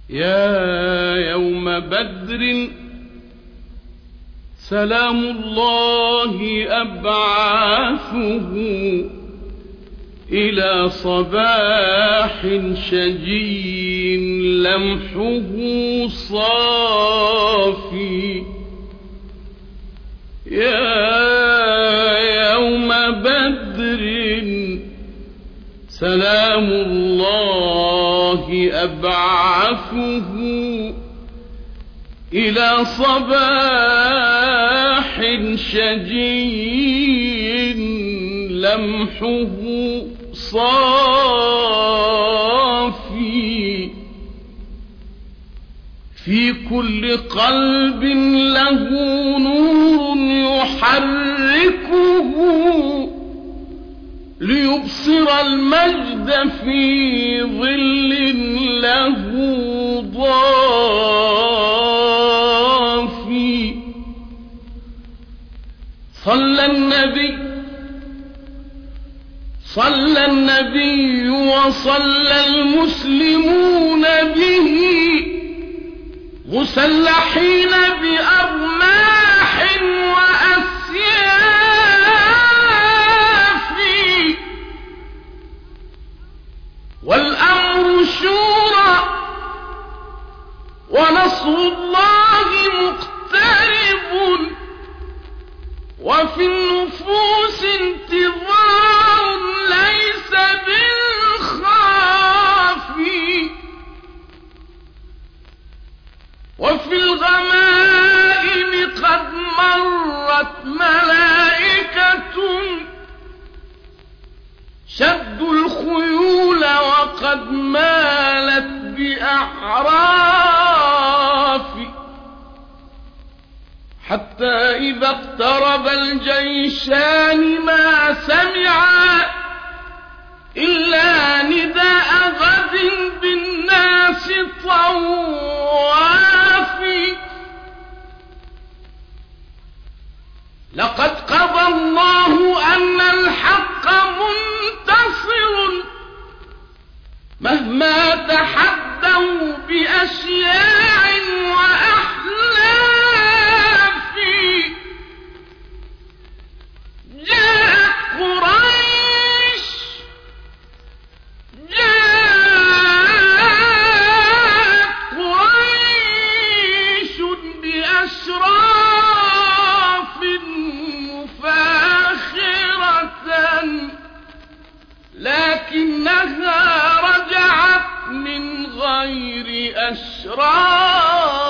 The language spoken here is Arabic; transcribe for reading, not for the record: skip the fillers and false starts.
يا يوم بدر سلام الله أبعاثه إلى صباح شجي لمحه صافي. يا يوم بدر سلام الله أبعثه إلى صباح شجي لمحه صافي. في كل قلب له نور يحركه ليبصر المجد في ظل له ضافي. صلى النبي وصلى المسلمون به مسلحين بأرماح وأسياف، والأمر شورى ونصر الله مقترب، وفي النفوس انتظار ليس بالخافي، وفي الغمائم قد مرت ملائكة شدوا الخيول وقد مالت بأعراف، حتى إذا اقترب الجيشان ما سمعا إلا نداء غد بالناس طوافي. لقد قضى الله أن الحق منتصر مهما تحدوا بأشياع وأحلاف. جاءت قريش بأشراف مفاخرة، لكنها رجعت من غير أشراف.